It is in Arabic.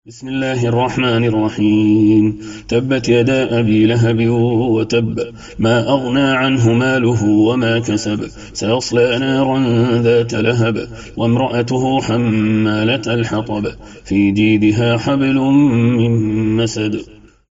بسم الله الرحمن الرحيم. تبت يدا أبي لهب وتب، ما أغنى عنه ماله وما كسب، سيصلى نارا ذات لهب، وامرأته حمالة الحطب، في جيدها حبل من مسد.